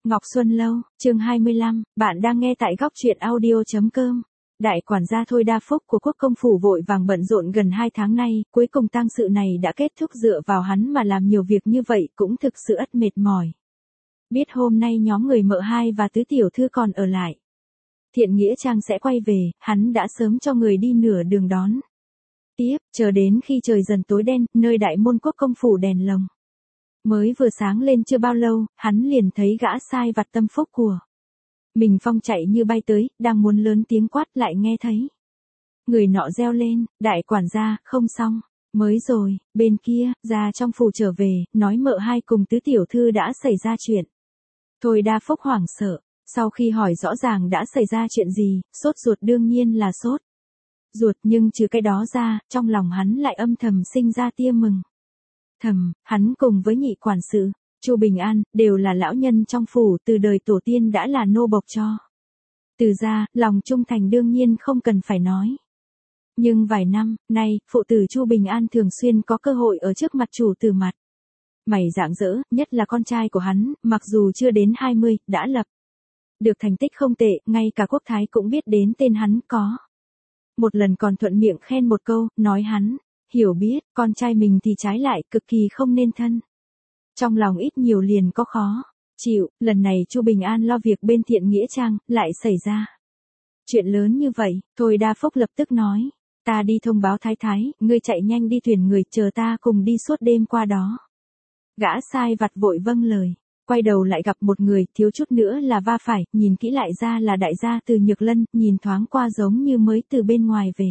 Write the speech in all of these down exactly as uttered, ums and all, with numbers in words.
Ngọc Xuân Lâu, chương hai mươi lăm, bạn đang nghe tại góc truyện audio chấm com. Đại quản gia Thôi Đa Phúc của quốc công phủ vội vàng bận rộn gần hai tháng nay, cuối cùng tang sự này đã kết thúc, dựa vào hắn mà làm nhiều việc như vậy cũng thực sự ất mệt mỏi. Biết hôm nay nhóm người Mợ Hai và Tứ Tiểu Thư còn ở lại. Thiện Nghĩa Trang sẽ quay về, hắn đã sớm cho người đi nửa đường đón. Tiếp, chờ đến khi trời dần tối đen, nơi đại môn quốc công phủ đèn lồng mới vừa sáng lên chưa bao lâu, hắn liền thấy gã sai vặt Tâm Phúc của mình Phong chạy như bay tới, đang muốn lớn tiếng quát lại nghe thấy người nọ reo lên, đại quản gia, không xong, mới rồi, bên kia, ra trong phủ trở về, nói Mợ Hai cùng Tứ Tiểu Thư đã xảy ra chuyện. Thôi Đa Phúc hoảng sợ, sau khi hỏi rõ ràng đã xảy ra chuyện gì, sốt ruột đương nhiên là sốt ruột, nhưng trừ cái đó ra, trong lòng hắn lại âm thầm sinh ra tia mừng thầm. Hắn cùng với nhị quản sự Chu Bình An đều là lão nhân trong phủ, từ đời tổ tiên đã là nô bộc cho Từ gia, lòng trung thành đương nhiên không cần phải nói. Nhưng vài năm nay, phụ tử Chu Bình An thường xuyên có cơ hội ở trước mặt chủ tử mặt mày rạng rỡ, nhất là con trai của hắn, mặc dù chưa đến hai mươi, đã lập được thành tích không tệ, ngay cả quốc thái cũng biết đến tên hắn, có một lần còn thuận miệng khen một câu, nói hắn hiểu biết, con trai mình thì trái lại cực kỳ không nên thân. Trong lòng ít nhiều liền có khó chịu. Lần này Chu Bình An lo việc bên Thiện Nghĩa Trang, lại xảy ra chuyện lớn như vậy. Thôi Đa Phúc lập tức nói, ta đi thông báo thái thái, ngươi chạy nhanh đi thuyền người, chờ ta cùng đi suốt đêm qua đó. Gã sai vặt vội vâng lời, quay đầu lại gặp một người, thiếu chút nữa là va phải, nhìn kỹ lại ra là đại gia Từ Nhược Lân, nhìn thoáng qua giống như mới từ bên ngoài về.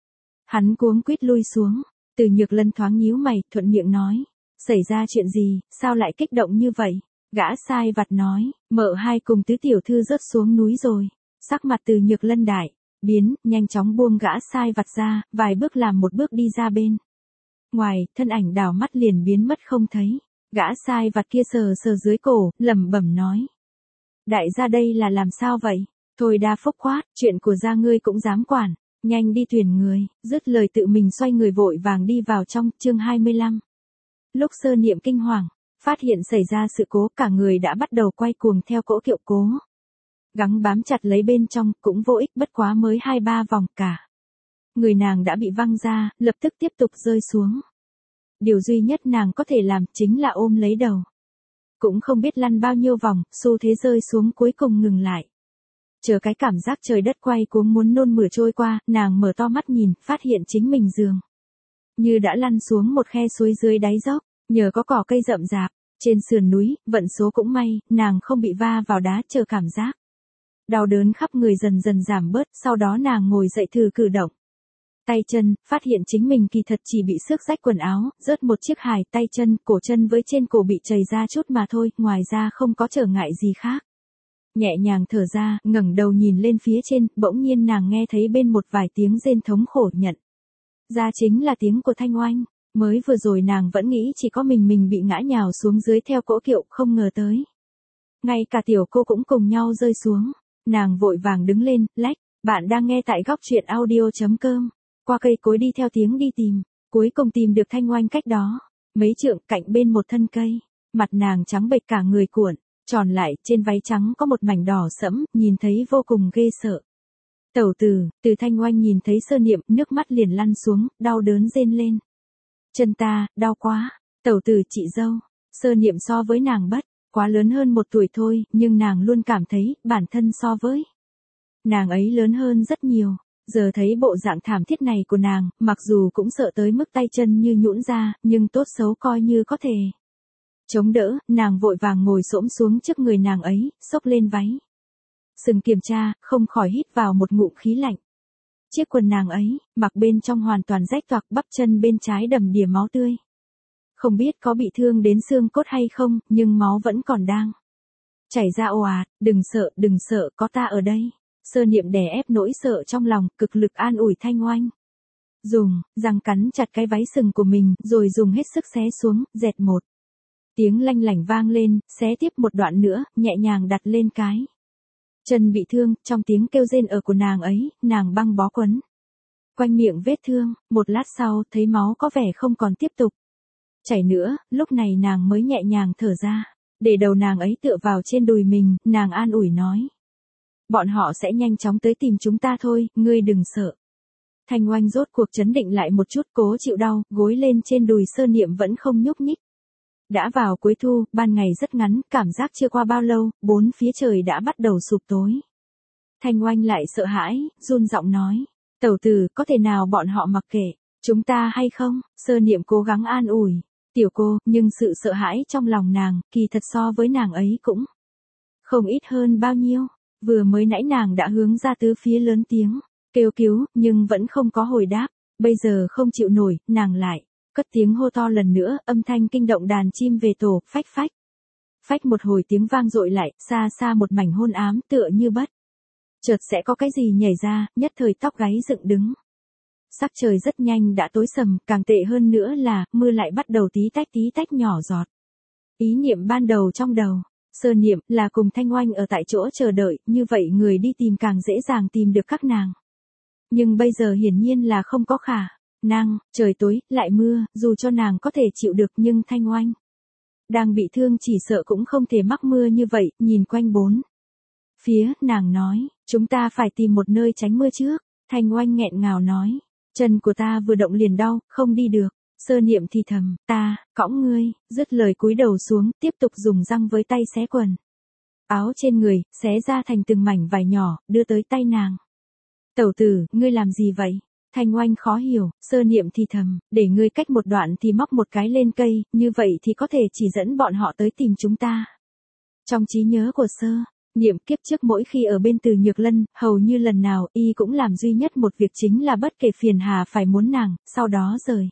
Hắn cuống quýt lui xuống, Từ Nhược Lân thoáng nhíu mày, thuận miệng nói, xảy ra chuyện gì, sao lại kích động như vậy? Gã sai vặt nói, Mợ Hai cùng Tứ Tiểu Thư rớt xuống núi rồi. Sắc mặt Từ Nhược Lân đại biến, nhanh chóng buông gã sai vặt ra, vài bước làm một bước đi ra bên ngoài, thân ảnh đảo mắt liền biến mất không thấy. Gã sai vặt kia sờ sờ dưới cổ, lẩm bẩm nói, đại gia đây là làm sao vậy? Thôi Đa Phúc quát, chuyện của gia ngươi cũng dám quản, nhanh đi thuyền người. Dứt lời tự mình xoay người vội vàng đi vào trong. Chương hai mươi lăm. Lúc Sơ Niệm kinh hoàng, phát hiện xảy ra sự cố, cả người đã bắt đầu quay cuồng theo cỗ kiệu, cố gắng bám chặt lấy bên trong, cũng vô ích, bất quá mới hai ba vòng, cả người nàng đã bị văng ra, lập tức tiếp tục rơi xuống. Điều duy nhất nàng có thể làm chính là ôm lấy đầu. Cũng không biết lăn bao nhiêu vòng, xu thế rơi xuống cuối cùng ngừng lại. Chờ cái cảm giác trời đất quay cuống muốn nôn mửa trôi qua, nàng mở to mắt nhìn, phát hiện chính mình dường như đã lăn xuống một khe suối dưới đáy dốc. Nhờ có cỏ cây rậm rạp trên sườn núi, vận số cũng may, nàng không bị va vào đá. Chờ cảm giác đau đớn khắp người dần dần giảm bớt, sau đó nàng ngồi dậy thử cử động tay chân, phát hiện chính mình kỳ thật chỉ bị xước rách quần áo, rớt một chiếc hài, tay chân, cổ chân với trên cổ bị chảy ra chút mà thôi, ngoài ra không có trở ngại gì khác. Nhẹ nhàng thở ra, ngẩng đầu nhìn lên phía trên, bỗng nhiên nàng nghe thấy bên một vài tiếng rên thống khổ, nhận ra chính là tiếng của Thanh Oanh. Mới vừa rồi nàng vẫn nghĩ chỉ có mình mình bị ngã nhào xuống dưới theo cỗ kiệu, không ngờ tới ngay cả tiểu cô cũng cùng nhau rơi xuống. Nàng vội vàng đứng lên, lách, bạn đang nghe tại góc truyện audio chấm com. Qua cây cối đi theo tiếng đi tìm, cuối cùng tìm được Thanh Oanh cách đó mấy trượng, cạnh bên một thân cây. Mặt nàng trắng bệch, cả người cuộn tròn lại, trên váy trắng có một mảnh đỏ sẫm, nhìn thấy vô cùng ghê sợ. Tẩu tử, Từ Thanh Oanh nhìn thấy Sơ Niệm, nước mắt liền lăn xuống, đau đớn rên lên, chân ta, đau quá. Tẩu tử, chị dâu. Sơ Niệm so với nàng bất quá lớn hơn một tuổi thôi, nhưng nàng luôn cảm thấy bản thân so với nàng ấy lớn hơn rất nhiều. Giờ thấy bộ dạng thảm thiết này của nàng, mặc dù cũng sợ tới mức tay chân như nhũn ra, nhưng tốt xấu coi như có thể chống đỡ. Nàng vội vàng ngồi xổm xuống trước người nàng ấy, xốc lên váy sừng kiểm tra, không khỏi hít vào một ngụm khí lạnh. Chiếc quần nàng ấy, mặc bên trong hoàn toàn rách toạc, bắp chân bên trái đầm đìa máu tươi. Không biết có bị thương đến xương cốt hay không, nhưng máu vẫn còn đang chảy ra ồ ạt. Đừng sợ, đừng sợ, có ta ở đây. Sơ Niệm đè ép nỗi sợ trong lòng, cực lực an ủi Thanh Oanh. Dùng răng cắn chặt cái váy sừng của mình, rồi dùng hết sức xé xuống, dẹt một tiếng lanh lảnh vang lên, xé tiếp một đoạn nữa, nhẹ nhàng đặt lên cái chân bị thương. Trong tiếng kêu rên ở của nàng ấy, nàng băng bó quấn quanh miệng vết thương. Một lát sau, thấy máu có vẻ không còn tiếp tục chảy nữa, lúc này nàng mới nhẹ nhàng thở ra. Để đầu nàng ấy tựa vào trên đùi mình, nàng an ủi nói. Bọn họ sẽ nhanh chóng tới tìm chúng ta thôi, ngươi đừng sợ. Thanh Oanh rốt cuộc trấn định lại một chút, cố chịu đau, gối lên trên đùi Sơ Niệm vẫn không nhúc nhích. Đã vào cuối thu, ban ngày rất ngắn, cảm giác chưa qua bao lâu, bốn phía trời đã bắt đầu sụp tối. Thanh Oanh lại sợ hãi, run giọng nói. Tẩu tử, có thể nào bọn họ mặc kệ chúng ta hay không? Sơ Niệm cố gắng an ủi. Tiểu cô, nhưng sự sợ hãi trong lòng nàng, kỳ thật so với nàng ấy cũng không ít hơn bao nhiêu. Vừa mới nãy nàng đã hướng ra tứ phía lớn tiếng kêu cứu, nhưng vẫn không có hồi đáp. Bây giờ không chịu nổi, nàng lại cất tiếng hô to lần nữa, âm thanh kinh động đàn chim về tổ, phách phách. Phách một hồi tiếng vang dội lại, xa xa một mảnh hôn ám tựa như bất chợt sẽ có cái gì nhảy ra, nhất thời tóc gáy dựng đứng. Sắc trời rất nhanh đã tối sầm, càng tệ hơn nữa là, mưa lại bắt đầu tí tách tí tách nhỏ giọt. Ý niệm ban đầu trong đầu, Sơ Niệm là cùng Thanh Oanh ở tại chỗ chờ đợi, như vậy người đi tìm càng dễ dàng tìm được các nàng. Nhưng bây giờ hiển nhiên là không có khả năng, trời tối, lại mưa, dù cho nàng có thể chịu được nhưng Thanh Oanh đang bị thương chỉ sợ cũng không thể mắc mưa như vậy, nhìn quanh bốn phía, nàng nói, chúng ta phải tìm một nơi tránh mưa trước. Thanh Oanh nghẹn ngào nói, chân của ta vừa động liền đau, không đi được. Sơ Niệm thì thầm, ta, cõng ngươi, dứt lời cúi đầu xuống, tiếp tục dùng răng với tay xé quần áo trên người, xé ra thành từng mảnh vải nhỏ, đưa tới tay nàng. Tẩu tử, ngươi làm gì vậy? Thanh Oanh khó hiểu, Sơ Niệm thì thầm, để ngươi cách một đoạn thì móc một cái lên cây, như vậy thì có thể chỉ dẫn bọn họ tới tìm chúng ta. Trong trí nhớ của Sơ Niệm kiếp trước mỗi khi ở bên Từ Nhược Lân, hầu như lần nào y cũng làm duy nhất một việc chính là bất kể phiền hà phải muốn nàng, sau đó rời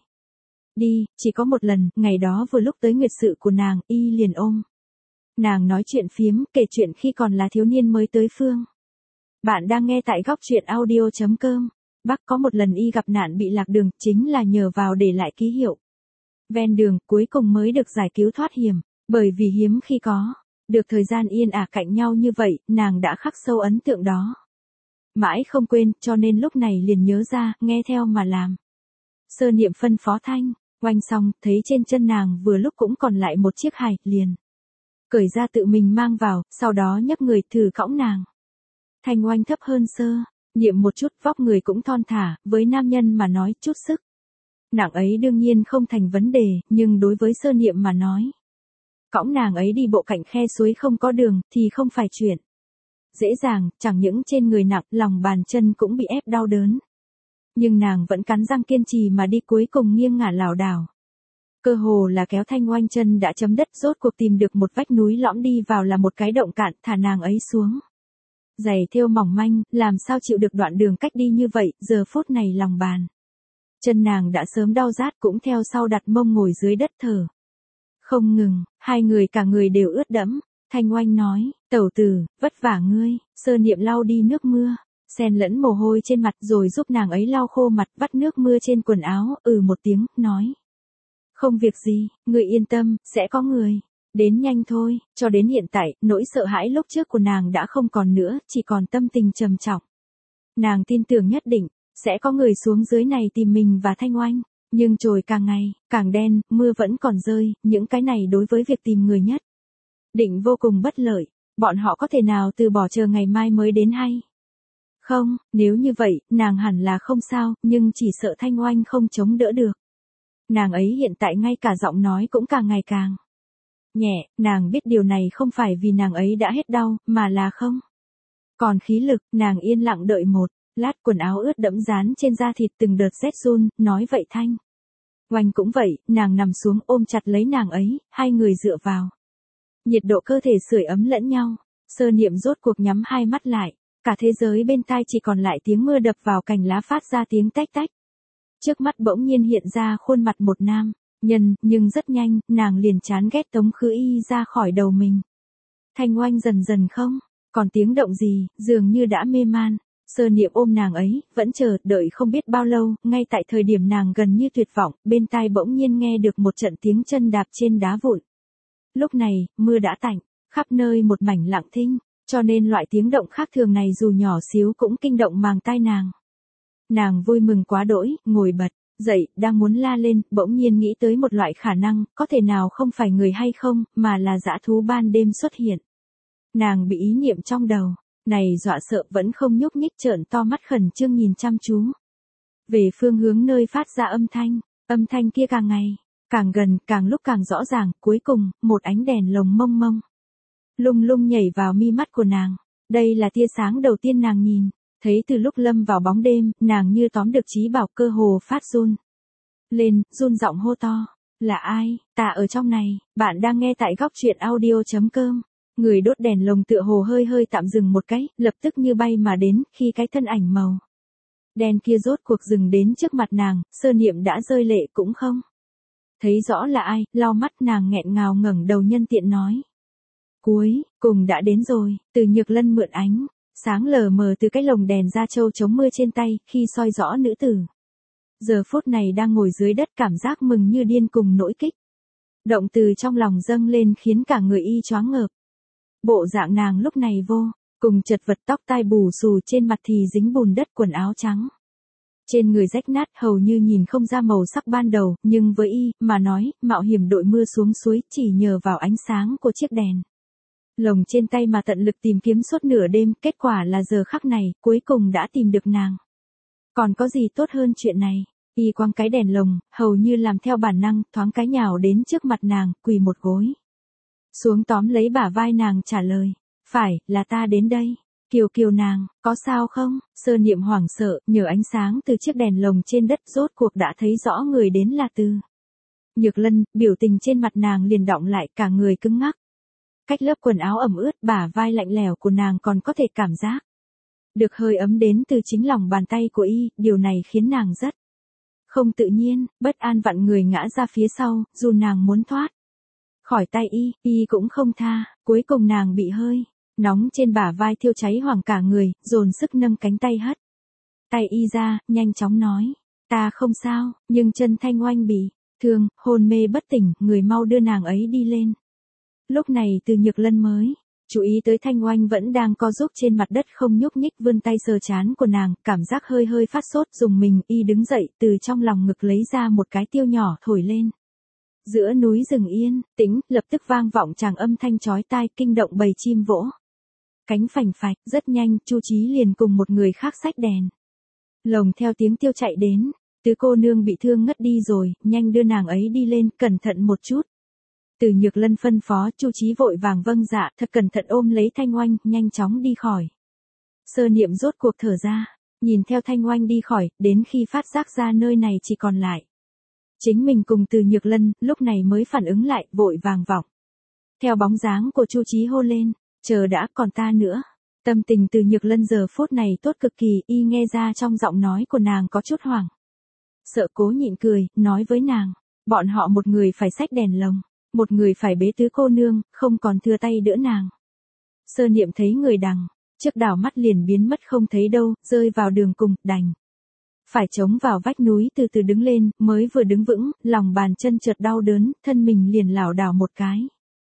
đi. Chỉ có một lần, ngày đó vừa lúc tới nguyệt sự của nàng, y liền ôm nàng nói chuyện phiếm, kể chuyện khi còn là thiếu niên mới tới phương. Bạn đang nghe tại góc truyện audio chấm com. Bác có một lần y gặp nạn bị lạc đường, chính là nhờ vào để lại ký hiệu ven đường, cuối cùng mới được giải cứu thoát hiểm. Bởi vì hiếm khi có được thời gian yên ả cạnh nhau như vậy, nàng đã khắc sâu ấn tượng đó. Mãi không quên, cho nên lúc này liền nhớ ra, nghe theo mà làm. Sơ Niệm phân phó Thanh Oanh xong, thấy trên chân nàng vừa lúc cũng còn lại một chiếc hài, liền cởi ra tự mình mang vào, sau đó nhấc người thử cõng nàng. Thanh Oanh thấp hơn Sơ Niệm một chút, vóc người cũng thon thả, với nam nhân mà nói chút sức nặng ấy đương nhiên không thành vấn đề, nhưng đối với Sơ Niệm mà nói, cõng nàng ấy đi bộ cạnh khe suối không có đường, thì không phải chuyện dễ dàng, chẳng những trên người nặng, lòng bàn chân cũng bị ép đau đớn. Nhưng nàng vẫn cắn răng kiên trì mà đi, cuối cùng nghiêng ngả lảo đảo. Cơ hồ là kéo Thanh Oanh chân đã chấm đất, rốt cuộc tìm được một vách núi lõm, đi vào là một cái động cạn, thả nàng ấy xuống. Giày thêu mỏng manh, làm sao chịu được đoạn đường cách đi như vậy, giờ phút này lòng bàn chân nàng đã sớm đau rát, cũng theo sau đặt mông ngồi dưới đất thở không ngừng, hai người cả người đều ướt đẫm. Thanh Oanh nói, tẩu tử, vất vả ngươi. Sơ Niệm lau đi nước mưa, xen lẫn mồ hôi trên mặt, rồi giúp nàng ấy lau khô mặt, vắt nước mưa trên quần áo, ừ một tiếng, nói. Không việc gì, ngươi yên tâm, sẽ có người đến nhanh thôi. Cho đến hiện tại, nỗi sợ hãi lúc trước của nàng đã không còn nữa, chỉ còn tâm tình trầm trọng. Nàng tin tưởng nhất định sẽ có người xuống dưới này tìm mình và Thanh Oanh. Nhưng trời càng ngày càng đen, mưa vẫn còn rơi, những cái này đối với việc tìm người nhất định vô cùng bất lợi. Bọn họ có thể nào từ bỏ chờ ngày mai mới đến hay không? Nếu như vậy, nàng hẳn là không sao, nhưng chỉ sợ Thanh Oanh không chống đỡ được. Nàng ấy hiện tại ngay cả giọng nói cũng càng ngày càng nhẹ, nàng biết điều này không phải vì nàng ấy đã hết đau, mà là không còn khí lực. Nàng yên lặng đợi một lát, quần áo ướt đẫm dán trên da thịt, từng đợt rét run, nói vậy Thanh Oanh cũng vậy, nàng nằm xuống ôm chặt lấy nàng ấy, hai người dựa vào. Nhiệt độ cơ thể sưởi ấm lẫn nhau. Sơ Niệm rốt cuộc nhắm hai mắt lại, cả thế giới bên tai chỉ còn lại tiếng mưa đập vào cành lá phát ra tiếng tách tách. Trước mắt bỗng nhiên hiện ra khuôn mặt một nam nhân, nhưng rất nhanh, nàng liền chán ghét tống khứ y ra khỏi đầu mình. Thanh Oanh dần dần không còn tiếng động gì, dường như đã mê man. Sơ Niệm ôm nàng ấy, vẫn chờ đợi không biết bao lâu, ngay tại thời điểm nàng gần như tuyệt vọng, bên tai bỗng nhiên nghe được một trận tiếng chân đạp trên đá vụn. Lúc này, mưa đã tạnh, khắp nơi một mảnh lặng thinh, cho nên loại tiếng động khác thường này dù nhỏ xíu cũng kinh động màng tai nàng. Nàng vui mừng quá đỗi, ngồi bật Dậy, đang muốn la lên, bỗng nhiên nghĩ tới một loại khả năng, có thể nào không phải người hay không, mà là dã thú ban đêm xuất hiện. Nàng bị ý niệm trong đầu, này dọa sợ vẫn không nhúc nhích trợn to mắt khẩn trương nhìn chăm chú. Về phương hướng nơi phát ra âm thanh, âm thanh kia càng ngày, càng gần, càng lúc càng rõ ràng, cuối cùng, một ánh đèn lồng mông mông. Lung lung nhảy vào mi mắt của nàng, đây là tia sáng đầu tiên nàng nhìn, thấy từ lúc lâm vào bóng đêm, nàng như tóm được trí bảo cơ hồ phát run. Lên, run giọng hô to, là ai, ta ở trong này, bạn đang nghe tại góc truyện audio.com. Người đốt đèn lồng tựa hồ hơi hơi tạm dừng một cái, lập tức như bay mà đến, khi cái thân ảnh màu đen kia rốt cuộc dừng đến trước mặt nàng, Sơ Niệm đã rơi lệ cũng không thấy rõ là ai, lau mắt nàng nghẹn ngào ngẩng đầu nhân tiện nói. Cuối, cùng đã đến rồi, Từ Nhược Lân mượn ánh sáng lờ mờ từ cái lồng đèn da trâu chống mưa trên tay, khi soi rõ nữ tử. Giờ phút này đang ngồi dưới đất cảm giác mừng như điên cùng nỗi kích. Động từ trong lòng dâng lên khiến cả người y choáng ngợp. Bộ dạng nàng lúc này vô cùng chật vật, tóc tai bù xù, trên mặt thì dính bùn đất, quần áo trắng trên người rách nát, hầu như nhìn không ra màu sắc ban đầu, nhưng với y mà nói, mạo hiểm đội mưa xuống suối chỉ nhờ vào ánh sáng của chiếc đèn lồng trên tay mà tận lực tìm kiếm suốt nửa đêm, kết quả là giờ khắc này, cuối cùng đã tìm được nàng. Còn có gì tốt hơn chuyện này? Y quăng cái đèn lồng, hầu như làm theo bản năng, thoáng cái nhào đến trước mặt nàng, quỳ một gối xuống tóm lấy bả vai nàng trả lời. Phải, là ta đến đây. Kiều Kiều nàng, có sao không? Sơ Niệm hoảng sợ, nhờ ánh sáng từ chiếc đèn lồng trên đất rốt cuộc đã thấy rõ người đến là Từ Nhược Lân, biểu tình trên mặt nàng liền đọng lại, cả người cứng ngắc. Cách lớp quần áo ẩm ướt, bả vai lạnh lẽo của nàng còn có thể cảm giác được hơi ấm đến từ chính lòng bàn tay của y, điều này khiến nàng rất không tự nhiên, bất an vặn người ngã ra phía sau, dù nàng muốn thoát khỏi tay y, y cũng không tha, cuối cùng nàng bị hơi nóng trên bả vai thiêu cháy hoảng cả người, dồn sức nâng cánh tay hất tay y ra, nhanh chóng nói, ta không sao, nhưng chân Thanh Oanh bị thương, hôn mê bất tỉnh, người mau đưa nàng ấy đi lên. Lúc này Từ Nhược Lân mới chú ý tới Thanh Oanh vẫn đang co rúm trên mặt đất không nhúc nhích, vươn tay sờ trán của nàng, cảm giác hơi hơi phát sốt, dùng mình, y đứng dậy, từ trong lòng ngực lấy ra một cái tiêu nhỏ thổi lên. Giữa núi rừng yên tĩnh, lập tức vang vọng tràng âm thanh chói tai, kinh động bầy chim vỗ cánh phành phạch. Rất nhanh, Chu Chí liền cùng một người khác xách đèn lồng theo tiếng tiêu chạy đến. Tứ cô nương bị thương ngất đi rồi, nhanh đưa nàng ấy đi lên, cẩn thận một chút. Từ Nhược Lân phân phó, Chu Chí vội vàng vâng dạ, thật cẩn thận ôm lấy Thanh Oanh, nhanh chóng đi khỏi. Sơ Niệm rốt cuộc thở ra, nhìn theo Thanh Oanh đi khỏi, đến khi phát giác ra nơi này chỉ còn lại chính mình cùng Từ Nhược Lân, lúc này mới phản ứng lại, vội vàng vọng theo bóng dáng của Chu Chí hô lên, chờ đã, còn ta nữa. Tâm tình Từ Nhược Lân giờ phút này tốt cực kỳ, y nghe ra trong giọng nói của nàng có chút hoảng sợ, cố nhịn cười, nói với nàng, bọn họ một người phải xách đèn lồng, một người phải bế tứ cô nương, không còn thừa tay đỡ nàng. Sơ Niệm thấy người đằng trước đảo mắt liền biến mất không thấy đâu, rơi vào đường cùng, đành phải chống vào vách núi từ từ đứng lên, mới vừa đứng vững, lòng bàn chân chợt đau đớn, thân mình liền lảo đảo một cái.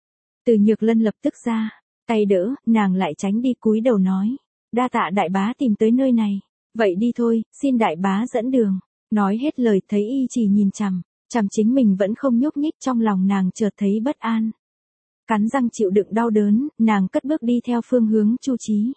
Từ Nhược Lân lập tức ra tay đỡ, nàng lại tránh đi, cúi đầu nói, đa tạ đại bá tìm tới nơi này, vậy đi thôi, xin đại bá dẫn đường. Nói hết lời, thấy y chỉ nhìn chằm chằm chính mình vẫn không nhúc nhích, trong lòng nàng chợt thấy bất an. Cắn răng chịu đựng đau đớn, nàng cất bước đi theo phương hướng Chu Chí.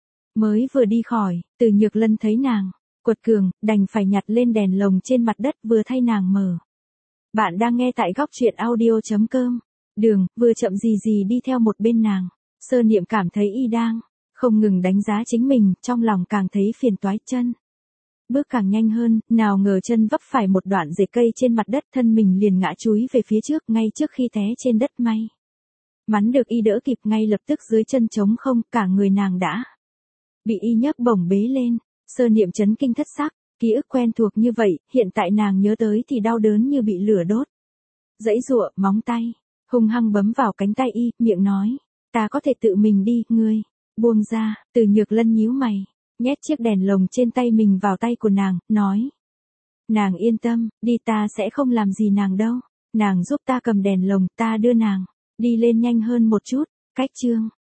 Mới vừa đi khỏi, Từ Nhược Lân thấy nàng quật cường, đành phải nhặt lên đèn lồng trên mặt đất, vừa thay nàng mở. Bạn đang nghe tại góc truyện audio.com. Đường, vừa chậm gì gì đi theo một bên nàng. Sơ Niệm cảm thấy y đang không ngừng đánh giá chính mình, trong lòng càng thấy phiền toái, chân bước càng nhanh hơn, nào ngờ chân vấp phải một đoạn rễ cây trên mặt đất, thân mình liền ngã chúi về phía trước, ngay trước khi té trên đất. May mắn được y đỡ kịp, ngay lập tức dưới chân trống không, cả người nàng đã bị y nhấc bổng bế lên. Sơ Niệm chấn kinh thất sắc, ký ức quen thuộc như vậy, hiện tại nàng nhớ tới thì đau đớn như bị lửa đốt. Giãy giụa, móng tay hung hăng bấm vào cánh tay y, miệng nói, ta có thể tự mình đi, ngươi buông ra. Từ Nhược Lân nhíu mày, nhét chiếc đèn lồng trên tay mình vào tay của nàng, nói, nàng yên tâm, đi, ta sẽ không làm gì nàng đâu. Nàng giúp ta cầm đèn lồng, ta đưa nàng đi lên nhanh hơn một chút. Cách chương